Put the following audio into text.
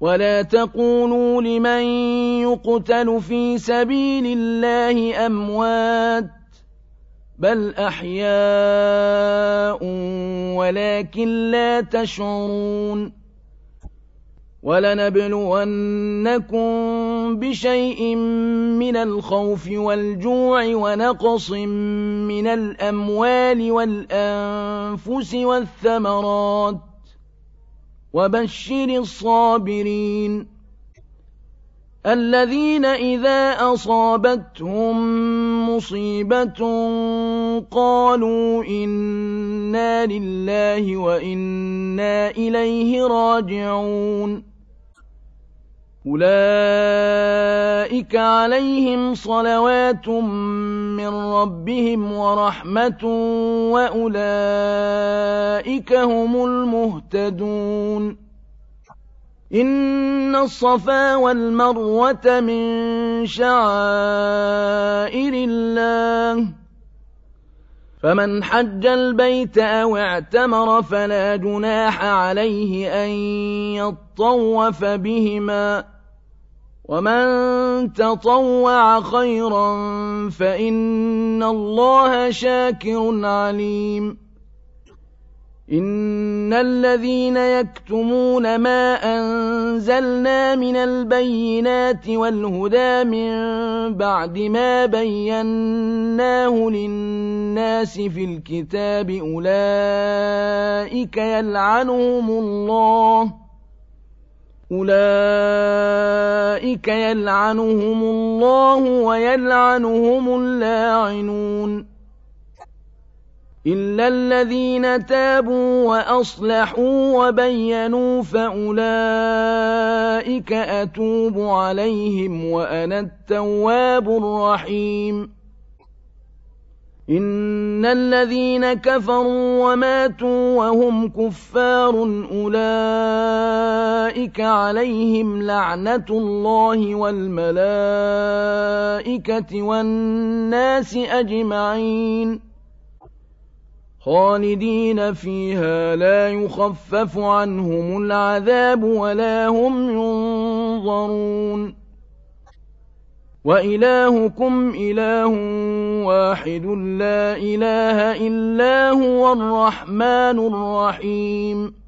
ولا تقولوا لمن يقتل في سبيل الله أموات بل أحياء ولكن لا تشعرون ولنبلونكم بشيء من الخوف والجوع ونقص من الأموال والأنفس والثمرات وبشر الصابرين الذين إذا أصابتهم مصيبة قالوا إنا لله وإنا إليه راجعون أولئك عليهم صلوات من ربهم ورحمة وأولئك هم المهتدون إن الصفا والمروة من شعائر الله فمن حج البيت أو اعتمر فلا جناح عليه أن يطوف بهما ومن تطوع خيرا فإن الله شاكر عليم إن الذين يكتمون ما أنزلنا من البينات والهدى من بعد ما بيناه للناس في الكتاب أولئك يلعنهم الله ويلعنهم اللاعنون إلا الذين تابوا وأصلحوا وبينوا فأولئك أتوب عليهم وأنا التواب الرحيم إن الذين كفروا وماتوا وهم كفار أولئك عليهم لعنة الله والملائكة والناس أجمعين خالدين فيها لا يخفف عنهم العذاب ولا هم ينظرون وإلهكم إله واحد لا إله إلا هو الرحمن الرحيم